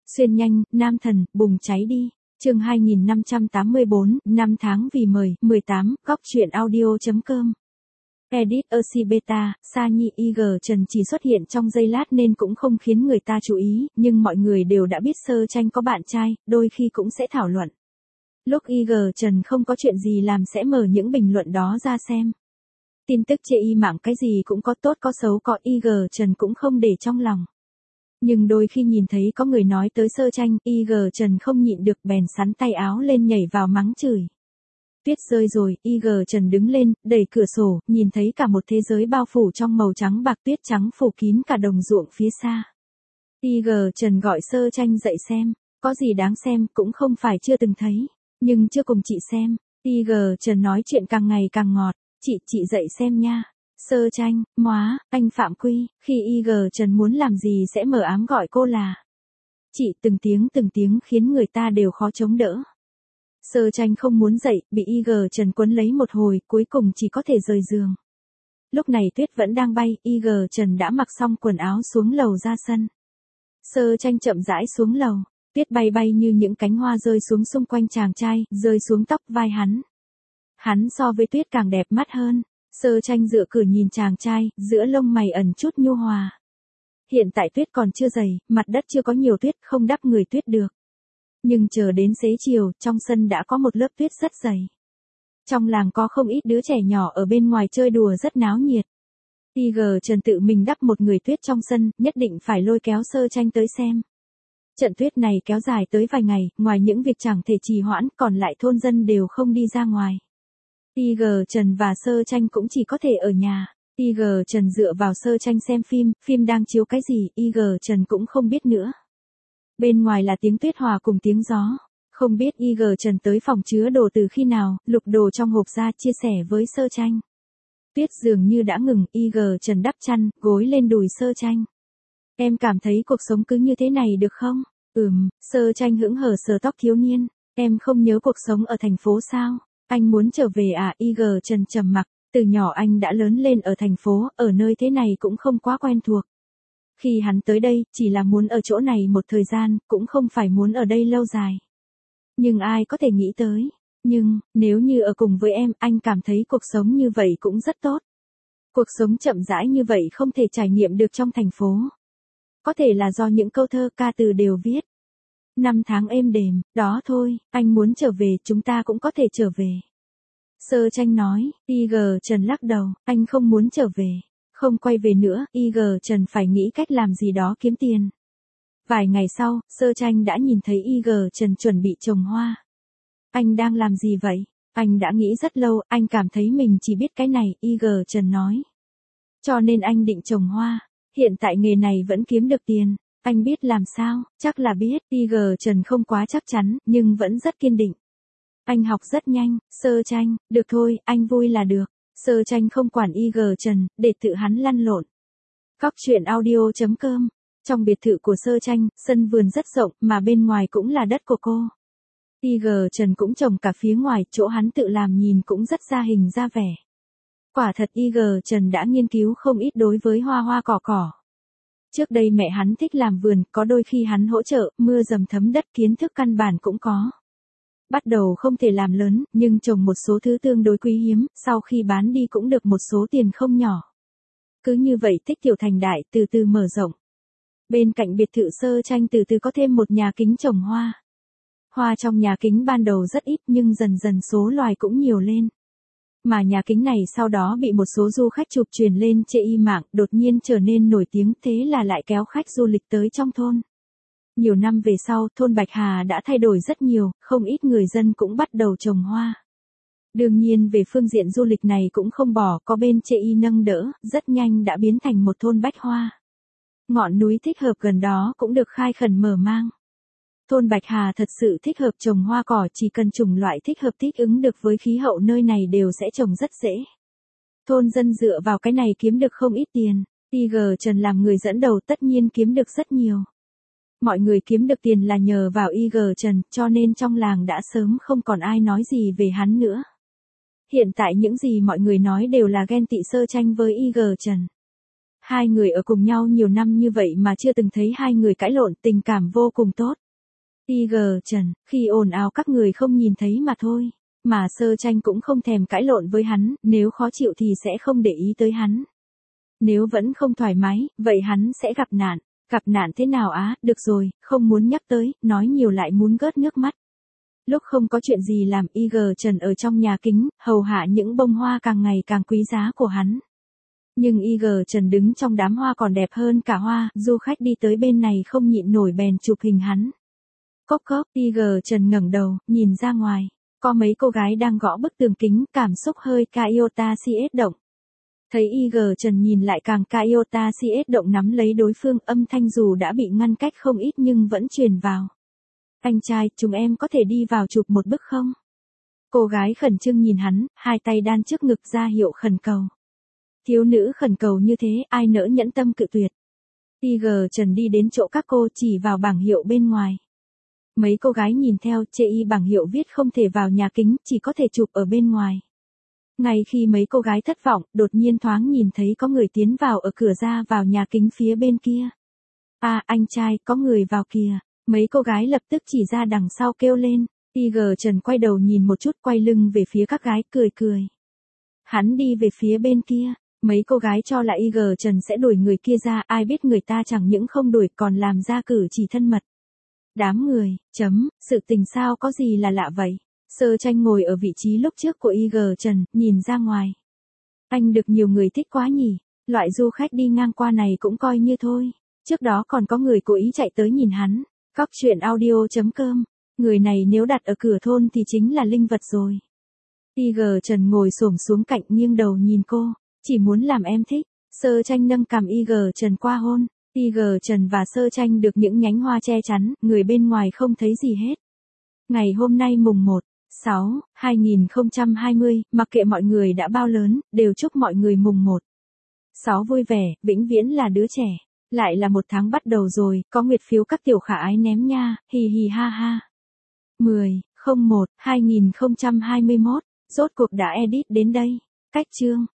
Xuyên nhanh, nam thần, bùng cháy đi. Chương 2584, năm tháng vì mời, 18, góc truyện audio.com. Edit Ersi Beta, Sa Nhi IG Trần chỉ xuất hiện trong giây lát nên cũng không khiến người ta chú ý, nhưng mọi người đều đã biết Sơ Tranh có bạn trai, đôi khi cũng sẽ thảo luận. Lúc IG Trần không có chuyện gì làm sẽ mở những bình luận đó ra xem. Tin tức chê y mạng cái gì cũng có tốt có xấu có, IG Trần cũng không để trong lòng. Nhưng đôi khi nhìn thấy có người nói tới Sơ Tranh, IG Trần không nhịn được bèn sắn tay áo lên nhảy vào mắng chửi. Tuyết rơi rồi, IG Trần đứng lên, đẩy cửa sổ, nhìn thấy cả một thế giới bao phủ trong màu trắng bạc, tuyết trắng phủ kín cả đồng ruộng phía xa. IG Trần gọi Sơ Tranh dậy xem, có gì đáng xem cũng không phải chưa từng thấy, nhưng chưa cùng chị xem. IG Trần nói chuyện càng ngày càng ngọt, chị dậy xem nha. Sơ Tranh, móa, anh Phạm Quy, khi IG Trần muốn làm gì sẽ mờ ám gọi cô là chị, từng tiếng khiến người ta đều khó chống đỡ. Sơ Tranh không muốn dậy, bị IG Trần quấn lấy một hồi, cuối cùng chỉ có thể rời giường. Lúc này tuyết vẫn đang bay, IG Trần đã mặc xong quần áo xuống lầu ra sân. Sơ Tranh chậm rãi xuống lầu, tuyết bay như những cánh hoa rơi xuống xung quanh chàng trai, rơi xuống tóc vai hắn. Hắn so với tuyết càng đẹp mắt hơn. Sơ Tranh dựa cửa nhìn chàng trai, giữa lông mày ẩn chút nhu hòa. Hiện tại tuyết còn chưa dày, mặt đất chưa có nhiều tuyết, không đắp người tuyết được. Nhưng chờ đến xế chiều, trong sân đã có một lớp tuyết rất dày. Trong làng có không ít đứa trẻ nhỏ ở bên ngoài chơi đùa rất náo nhiệt. IG Trần tự mình đắp một người tuyết trong sân, nhất định phải lôi kéo Sơ Tranh tới xem. Trận tuyết này kéo dài tới vài ngày, ngoài những việc chẳng thể trì hoãn, còn lại thôn dân đều không đi ra ngoài. IG Trần và Sơ Tranh cũng chỉ có thể ở nhà. IG Trần dựa vào Sơ Tranh xem phim đang chiếu cái gì, IG Trần cũng không biết nữa. Bên ngoài là tiếng tuyết hòa cùng tiếng gió. Không biết IG Trần tới phòng chứa đồ từ khi nào, lục đồ trong hộp ra chia sẻ với Sơ Tranh. Tuyết dường như đã ngừng, IG Trần đắp chăn, gối lên đùi Sơ Tranh. Em cảm thấy cuộc sống cứ như thế này được không? Sơ Tranh hững hờ sờ tóc thiếu niên. Em không nhớ cuộc sống ở thành phố sao? Anh muốn trở về à? IG Trần trầm mặc, từ nhỏ anh đã lớn lên ở thành phố, ở nơi thế này cũng không quá quen thuộc. Khi hắn tới đây, chỉ là muốn ở chỗ này một thời gian, cũng không phải muốn ở đây lâu dài. Nhưng ai có thể nghĩ tới. Nhưng, nếu như ở cùng với em, anh cảm thấy cuộc sống như vậy cũng rất tốt. Cuộc sống chậm rãi như vậy không thể trải nghiệm được trong thành phố. Có thể là do những câu thơ ca từ đều viết. Năm tháng êm đềm, đó thôi, anh muốn trở về, chúng ta cũng có thể trở về. Sơ Tranh nói, IG Trần lắc đầu, anh không muốn trở về. Không quay về nữa, IG Trần phải nghĩ cách làm gì đó kiếm tiền. Vài ngày sau, Sơ Tranh đã nhìn thấy IG Trần chuẩn bị trồng hoa. Anh đang làm gì vậy? Anh đã nghĩ rất lâu, anh cảm thấy mình chỉ biết cái này, IG Trần nói. Cho nên anh định trồng hoa. Hiện tại nghề này vẫn kiếm được tiền. Anh biết làm sao? Chắc là biết. IG Trần không quá chắc chắn, nhưng vẫn rất kiên định. Anh học rất nhanh. Sơ Tranh, được thôi, anh vui là được. Sơ Tranh không quản IG Trần, để tự hắn lăn lộn. Góc truyện audio.com. Trong biệt thự của Sơ Tranh, sân vườn rất rộng, mà bên ngoài cũng là đất của cô. IG Trần cũng trồng cả phía ngoài, chỗ hắn tự làm nhìn cũng rất ra hình ra vẻ. Quả thật IG Trần đã nghiên cứu không ít đối với hoa cỏ. Trước đây mẹ hắn thích làm vườn, có đôi khi hắn hỗ trợ, mưa dầm thấm đất, kiến thức căn bản cũng có. Bắt đầu không thể làm lớn, nhưng trồng một số thứ tương đối quý hiếm, sau khi bán đi cũng được một số tiền không nhỏ. Cứ như vậy tích tiểu thành đại, từ từ mở rộng. Bên cạnh biệt thự Sơ Tranh từ từ có thêm một nhà kính trồng hoa. Hoa trong nhà kính ban đầu rất ít nhưng dần dần số loài cũng nhiều lên. Mà nhà kính này sau đó bị một số du khách chụp truyền lên chê y mạng, đột nhiên trở nên nổi tiếng, thế là lại kéo khách du lịch tới trong thôn. Nhiều năm về sau, thôn Bạch Hà đã thay đổi rất nhiều, không ít người dân cũng bắt đầu trồng hoa. Đương nhiên về phương diện du lịch này cũng không bỏ, có bên chê y nâng đỡ, rất nhanh đã biến thành một thôn bách hoa. Ngọn núi thích hợp gần đó cũng được khai khẩn mở mang. Thôn Bạch Hà thật sự thích hợp trồng hoa cỏ, chỉ cần chủng loại thích hợp thích ứng được với khí hậu nơi này đều sẽ trồng rất dễ. Thôn dân dựa vào cái này kiếm được không ít tiền. IG Trần làm người dẫn đầu tất nhiên kiếm được rất nhiều. Mọi người kiếm được tiền là nhờ vào IG Trần, cho nên trong làng đã sớm không còn ai nói gì về hắn nữa. Hiện tại những gì mọi người nói đều là ghen tị Sơ Tranh với IG Trần. Hai người ở cùng nhau nhiều năm như vậy mà chưa từng thấy hai người cãi lộn, tình cảm vô cùng tốt. IG Trần, khi ồn ào các người không nhìn thấy mà thôi. Mà Sơ Tranh cũng không thèm cãi lộn với hắn, nếu khó chịu thì sẽ không để ý tới hắn. Nếu vẫn không thoải mái, vậy hắn sẽ gặp nạn. Gặp nạn thế nào á, được rồi, không muốn nhắc tới, nói nhiều lại muốn gớt nước mắt. Lúc không có chuyện gì làm, IG Trần ở trong nhà kính, hầu hạ những bông hoa càng ngày càng quý giá của hắn. Nhưng IG Trần đứng trong đám hoa còn đẹp hơn cả hoa, du khách đi tới bên này không nhịn nổi bèn chụp hình hắn. Cốc cốc, IG Trần ngẩng đầu, nhìn ra ngoài. Có mấy cô gái đang gõ bức tường kính, cảm xúc hơi Iota CS động. Thấy IG Trần nhìn lại càng Iota CS động nắm lấy đối phương, âm thanh dù đã bị ngăn cách không ít nhưng vẫn truyền vào. Anh trai, chúng em có thể đi vào chụp một bức không? Cô gái khẩn trương nhìn hắn, hai tay đan trước ngực ra hiệu khẩn cầu. Thiếu nữ khẩn cầu như thế, ai nỡ nhẫn tâm cự tuyệt. IG Trần đi đến chỗ các cô chỉ vào bảng hiệu bên ngoài. Mấy cô gái nhìn theo, chê y bảng hiệu viết không thể vào nhà kính, chỉ có thể chụp ở bên ngoài. Ngay khi mấy cô gái thất vọng, đột nhiên thoáng nhìn thấy có người tiến vào ở cửa ra vào nhà kính phía bên kia. À, anh trai, có người vào kìa. Mấy cô gái lập tức chỉ ra đằng sau kêu lên. IG Trần quay đầu nhìn một chút, quay lưng về phía các gái, cười cười. Hắn đi về phía bên kia. Mấy cô gái cho là IG Trần sẽ đuổi người kia ra, ai biết người ta chẳng những không đuổi còn làm ra cử chỉ thân mật. Đám người, sự tình sao có gì là lạ vậy? Sơ Tranh ngồi ở vị trí lúc trước của IG Trần, nhìn ra ngoài. Anh được nhiều người thích quá nhỉ, loại du khách đi ngang qua này cũng coi như thôi. Trước đó còn có người cố ý chạy tới nhìn hắn. Cóc truyện audio.com, người này nếu đặt ở cửa thôn thì chính là linh vật rồi. IG Trần ngồi xổm xuống cạnh nghiêng đầu nhìn cô, chỉ muốn làm em thích. Sơ Tranh nâng cằm IG Trần qua hôn. IG Trần và Sơ Tranh được những nhánh hoa che chắn, người bên ngoài không thấy gì hết. Ngày hôm nay mùng 1/6/2020, mặc kệ mọi người đã bao lớn, đều chúc mọi người mùng 1/6 vui vẻ, vĩnh viễn là đứa trẻ. Lại là một tháng bắt đầu rồi, có nguyệt phiếu các tiểu khả ái ném nha, hì hì ha ha. 10/01/2021, rốt cuộc đã edit đến đây. Cách chương